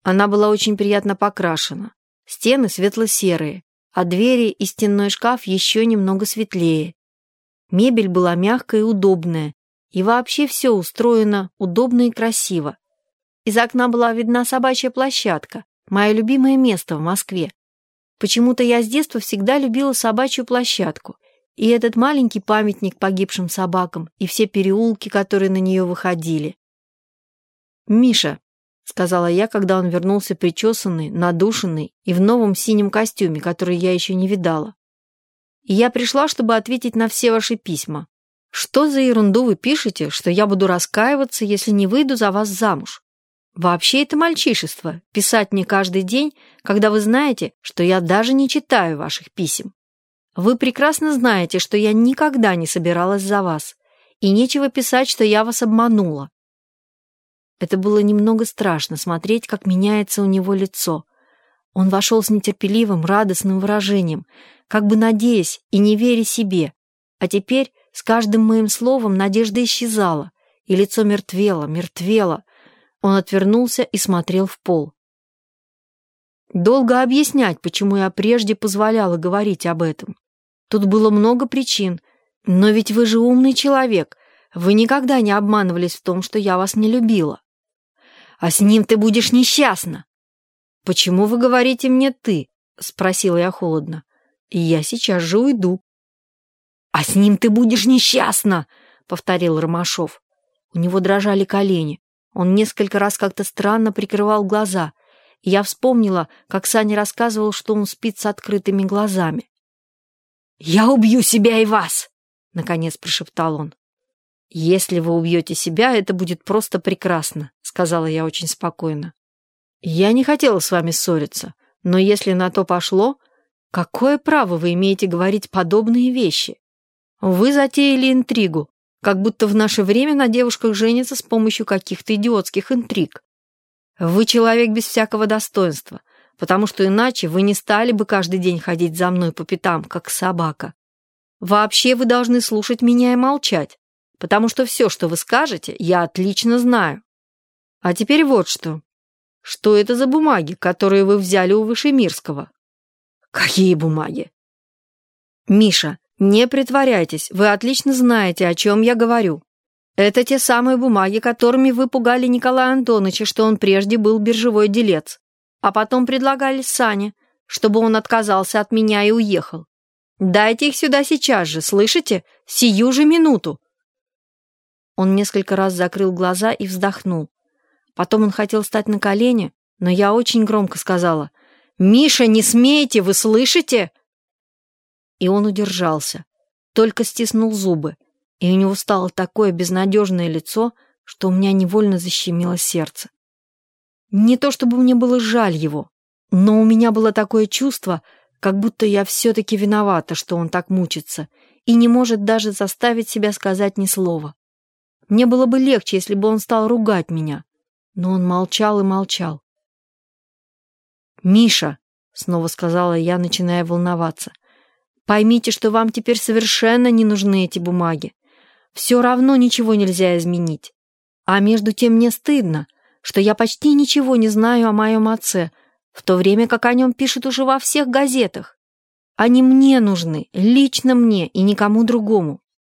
Она была очень приятно покрашена. Стены светло-серые, а двери и стенной шкаф еще немного светлее. Мебель была мягкая и удобная, и вообще все устроено удобно и красиво. Из окна была видна собачья площадка, мое любимое место в Москве. Почему-то я с детства всегда любила собачью площадку, и этот маленький памятник погибшим собакам, и все переулки, которые на нее выходили. «Миша», — сказала я, когда он вернулся причесанный, надушенный и в новом синем костюме, который я еще не видала. «И я пришла, чтобы ответить на все ваши письма. Что за ерунду вы пишете, что я буду раскаиваться, если не выйду за вас замуж? Вообще это мальчишество, писать мне каждый день, когда вы знаете, что я даже не читаю ваших писем. Вы прекрасно знаете, что я никогда не собиралась за вас, и нечего писать, что я вас обманула». Это было немного страшно смотреть, как меняется у него лицо. Он вошел с нетерпеливым, радостным выражением, как бы надеясь и не веря себе, а теперь с каждым моим словом надежда исчезала, и лицо мертвело. Он отвернулся и смотрел в пол. Долго объяснять, почему я прежде позволяла говорить об этом. Тут было много причин, но ведь вы же умный человек, вы никогда не обманывались в том, что я вас не любила. «А с ним ты будешь несчастна!» «Почему вы говорите мне «ты»?» — спросила я холодно. «И я сейчас же уйду». «А с ним ты будешь несчастна!» — повторил Ромашов. У него дрожали колени. Он несколько раз как-то странно прикрывал глаза, и я вспомнила, как Саня рассказывал, что он спит с открытыми глазами. «Я убью себя и вас!» — наконец прошептал он. «Если вы убьете себя, это будет просто прекрасно», — сказала я очень спокойно. «Я не хотела с вами ссориться, но если на то пошло, какое право вы имеете говорить подобные вещи? Вы затеяли интригу, как будто в наше время на девушках женятся с помощью каких-то идиотских интриг. Вы человек без всякого достоинства, потому что иначе вы не стали бы каждый день ходить за мной по пятам, как собака. Вообще вы должны слушать меня и молчать, потому что все, что вы скажете, я отлично знаю. А теперь вот что. Что это за бумаги, которые вы взяли у Вышемирского?» «Какие бумаги?» «Миша, не притворяйтесь, вы отлично знаете, о чем я говорю. Это те самые бумаги, которыми вы пугали Николая Антоновича, что он прежде был биржевой делец, а потом предлагали Сане, чтобы он отказался от меня и уехал. Дайте их сюда сейчас же, слышите? Сию же минуту!» Он несколько раз закрыл глаза и вздохнул. Потом он хотел встать на колени, но я очень громко сказала: «Миша, не смейте, вы слышите?» И он удержался, только стиснул зубы, и у него стало такое безнадежное лицо, что у меня невольно защемило сердце. Не то чтобы мне было жаль его, но у меня было такое чувство, как будто я все-таки виновата, что он так мучится, и не может даже заставить себя сказать ни слова. Мне было бы легче, если бы он стал ругать меня, но он молчал и молчал. «Миша», — снова сказала я, начиная волноваться, «поймите, что вам теперь совершенно не нужны эти бумаги. Все равно ничего нельзя изменить. А между тем мне стыдно, что я почти ничего не знаю о моем отце, в то время как о нем пишут уже во всех газетах. Они мне нужны, лично мне и никому другому».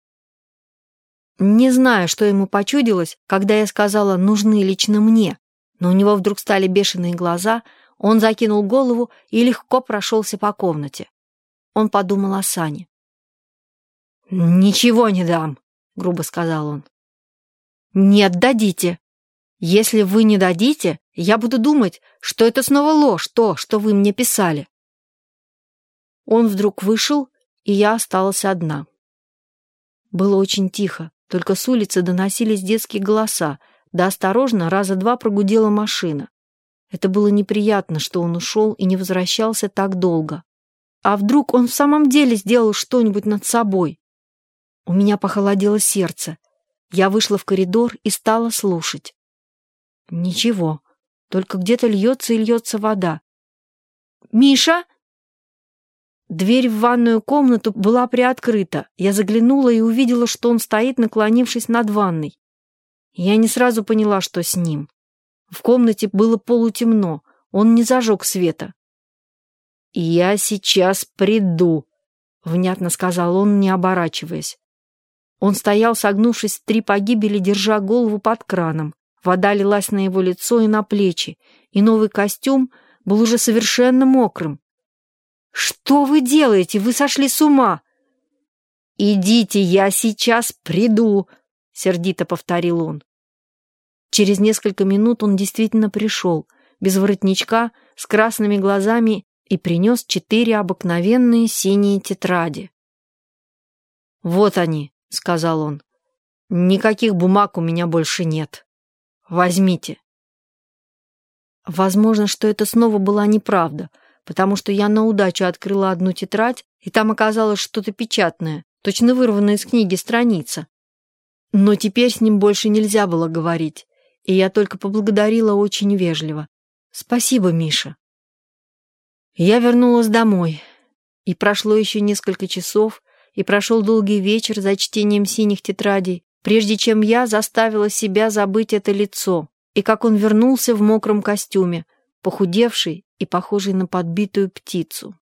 Не знаю, что ему почудилось, когда я сказала «нужны лично мне», но у него вдруг стали бешеные глаза, он закинул голову и легко прошелся по комнате. Он подумал о Сане. «Ничего не дам», — грубо сказал он. «Нет, дадите. Если вы не дадите, я буду думать, что это снова ложь, то, что вы мне писали». Он вдруг вышел, и я осталась одна. Было очень тихо. Только с улицы доносились детские голоса, да осторожно раза два прогудела машина. Это было неприятно, что он ушел и не возвращался так долго. А вдруг он в самом деле сделал что-нибудь над собой? У меня похолодело сердце. Я вышла в коридор и стала слушать. Ничего, только где-то льется и льется вода. «Миша!» Дверь в ванную комнату была приоткрыта. Я заглянула и увидела, что он стоит, наклонившись над ванной. Я не сразу поняла, что с ним. В комнате было полутемно, он не зажег света. «Я сейчас приду», — внятно сказал он, не оборачиваясь. Он стоял, согнувшись в 3 погибели, держа голову под краном. Вода лилась на его лицо и на плечи, и новый костюм был уже совершенно мокрым. «Что вы делаете? Вы сошли с ума!» «Идите, я сейчас приду», — сердито повторил он. Через несколько минут он действительно пришел, без воротничка, с красными глазами, и принес 4 обыкновенные синие тетради. «Вот они», — сказал он. «Никаких бумаг у меня больше нет. Возьмите». Возможно, что это снова была неправда, потому что я на удачу открыла одну тетрадь, и там оказалось что-то печатное, точно вырванная из книги страница. Но теперь с ним больше нельзя было говорить, и я только поблагодарила очень вежливо. «Спасибо, Миша». Я вернулась домой, и прошло еще несколько часов, и прошел долгий вечер за чтением синих тетрадей, прежде чем я заставила себя забыть это лицо, и как он вернулся в мокром костюме, похудевший и похожий на подбитую птицу.